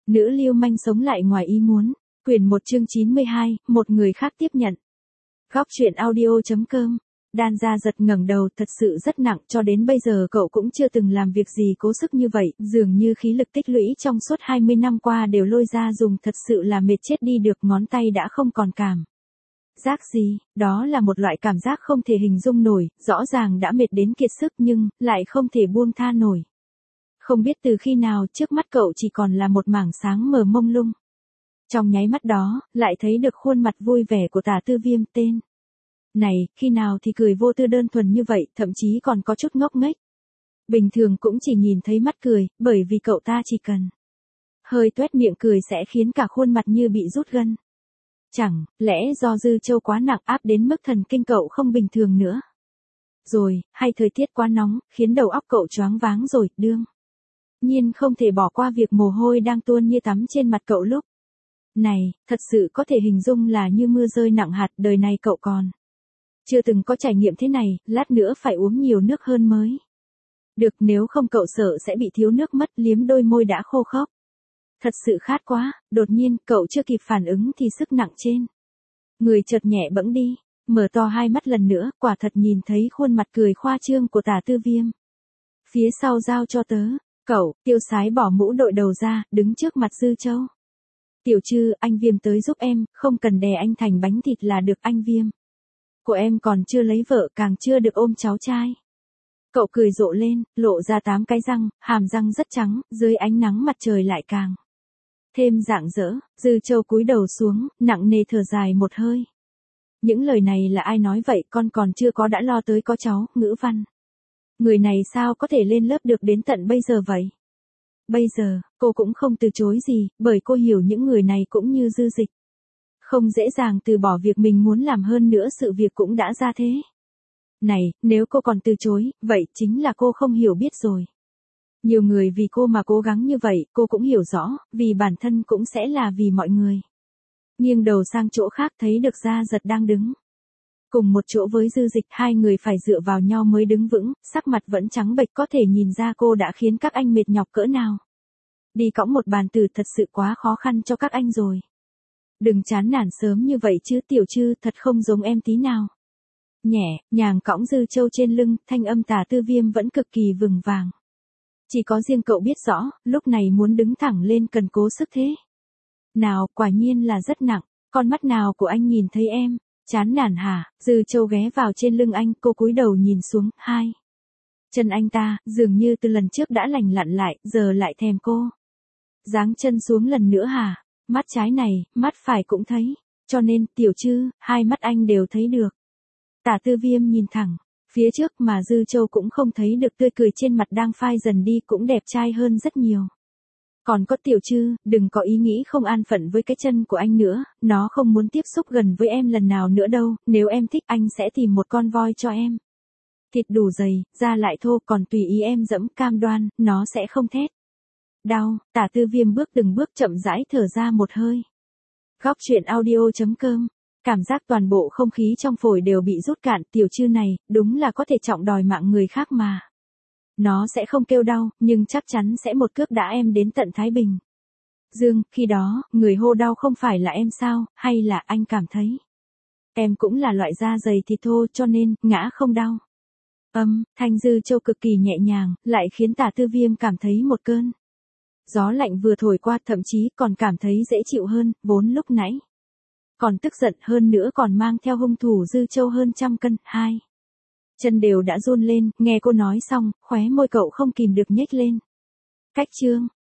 Nữ lưu manh sống lại ngoài ý muốn. Quyển 1 chương 92, một người khác tiếp nhận. Góc truyện audio.com. Đan Gia giật ngẩng đầu, thật sự rất nặng, cho đến bây giờ cậu cũng chưa từng làm việc gì cố sức như vậy, dường như khí lực tích lũy trong suốt 20 năm qua đều lôi ra dùng, thật sự là mệt chết đi được, ngón tay đã không còn cảm giác gì, đó là một loại cảm giác không thể hình dung nổi, rõ ràng đã mệt đến kiệt sức nhưng lại không thể buông tha nổi. Không biết từ khi nào trước mắt cậu chỉ còn là một mảng sáng mờ mông lung. Trong nháy mắt đó, lại thấy được khuôn mặt vui vẻ của Tả Tư Viêm, tên này, khi nào thì cười vô tư đơn thuần như vậy, thậm chí còn có chút ngốc nghếch. Bình thường cũng chỉ nhìn thấy mắt cười, bởi vì cậu ta chỉ cần hơi tuét miệng cười sẽ khiến cả khuôn mặt như bị rút gân. Chẳng lẽ do Dư Châu quá nặng áp đến mức thần kinh cậu không bình thường nữa? Rồi, hay thời tiết quá nóng, khiến đầu óc cậu choáng váng rồi, đương nhiên không thể bỏ qua việc mồ hôi đang tuôn như tắm trên mặt cậu lúc này, thật sự có thể hình dung là như mưa rơi nặng hạt, đời này cậu còn chưa từng có trải nghiệm thế này, lát nữa phải uống nhiều nước hơn mới được, nếu không cậu sợ sẽ bị thiếu nước mất, liếm đôi môi đã khô khốc. Thật sự khát quá, đột nhiên, cậu chưa kịp phản ứng thì sức nặng trên người chợt nhẹ bẫng đi, mở to hai mắt lần nữa, quả thật nhìn thấy khuôn mặt cười khoa trương của Tả Tư Viêm. Phía sau giao cho tớ, cậu, Tiêu Sái bỏ mũ đội đầu ra, đứng trước mặt Dư Châu. Tiểu Trư, anh Viêm tới giúp em, không cần đè anh thành bánh thịt là được, anh Viêm của em còn chưa lấy vợ, càng chưa được ôm cháu trai. Cậu cười rộ lên, lộ ra 8 cái răng, hàm răng rất trắng, dưới ánh nắng mặt trời lại càng thêm rạng rỡ. Dư Châu cúi đầu xuống, nặng nề thở dài một hơi. Những lời này là ai nói vậy, con còn chưa có đã lo tới có cháu, Ngữ Văn. Người này sao có thể lên lớp được đến tận bây giờ vậy? Bây giờ, cô cũng không từ chối gì, bởi cô hiểu những người này cũng như Dư Dịch. Không dễ dàng từ bỏ việc mình muốn làm, hơn nữa sự việc cũng đã ra thế này, nếu cô còn từ chối, vậy chính là cô không hiểu biết rồi. Nhiều người vì cô mà cố gắng như vậy, cô cũng hiểu rõ, vì bản thân cũng sẽ là vì mọi người. Nghiêng đầu sang chỗ khác thấy được Gia Giật đang đứng cùng một chỗ với Dư Dịch, hai người phải dựa vào nhau mới đứng vững, sắc mặt vẫn trắng bệch, có thể nhìn ra cô đã khiến các anh mệt nhọc cỡ nào. Đi cõng một bàn từ thật sự quá khó khăn cho các anh rồi. Đừng chán nản sớm như vậy chứ Tiểu Trư, thật không giống em tí nào. Nhẹ nhàng cõng Dư Châu trên lưng, thanh âm Tả Tư Viêm vẫn cực kỳ vững vàng. Chỉ có riêng cậu biết rõ, lúc này muốn đứng thẳng lên cần cố sức thế nào, quả nhiên là rất nặng. Con mắt nào của anh nhìn thấy em? Chán nản hả? Dư Châu ghé vào trên lưng anh, cô cúi đầu nhìn xuống, hai chân anh ta, dường như từ lần trước đã lành lặn lại, giờ lại thèm cô. Giáng chân xuống lần nữa hả? Mắt trái này, mắt phải cũng thấy. Cho nên, Tiểu Trư, hai mắt anh đều thấy được. Tả Tư Viêm nhìn thẳng phía trước mà Dư Châu cũng không thấy được tươi cười trên mặt đang phai dần đi, cũng đẹp trai hơn rất nhiều. Còn có Tiểu Trư, đừng có ý nghĩ không an phận với cái chân của anh nữa, nó không muốn tiếp xúc gần với em lần nào nữa đâu, nếu em thích anh sẽ tìm một con voi cho em. Thịt đủ dày, da lại thô, còn tùy ý em dẫm, cam đoan, nó sẽ không thét đau. Tả Tư Viêm bước từng bước chậm rãi thở ra một hơi. Góc truyện audio.com. Cảm giác toàn bộ không khí trong phổi đều bị rút cạn, Tiểu Trư này, đúng là có thể trọng đòi mạng người khác mà. Nó sẽ không kêu đau, nhưng chắc chắn sẽ một cước đá em đến tận Thái Bình Dương, khi đó, người hô đau không phải là em sao, hay là anh cảm thấy em cũng là loại da dày thịt thô cho nên, ngã không đau. Thanh Dư Châu cực kỳ nhẹ nhàng, lại khiến Tả Tư Viêm cảm thấy một cơn gió lạnh vừa thổi qua, thậm chí còn cảm thấy dễ chịu hơn, vốn lúc nãy còn tức giận, hơn nữa còn mang theo hung thủ Dư Châu hơn 100 cân, hai chân đều đã run lên, nghe cô nói xong, khóe môi cậu không kìm được nhếch lên. Cách chương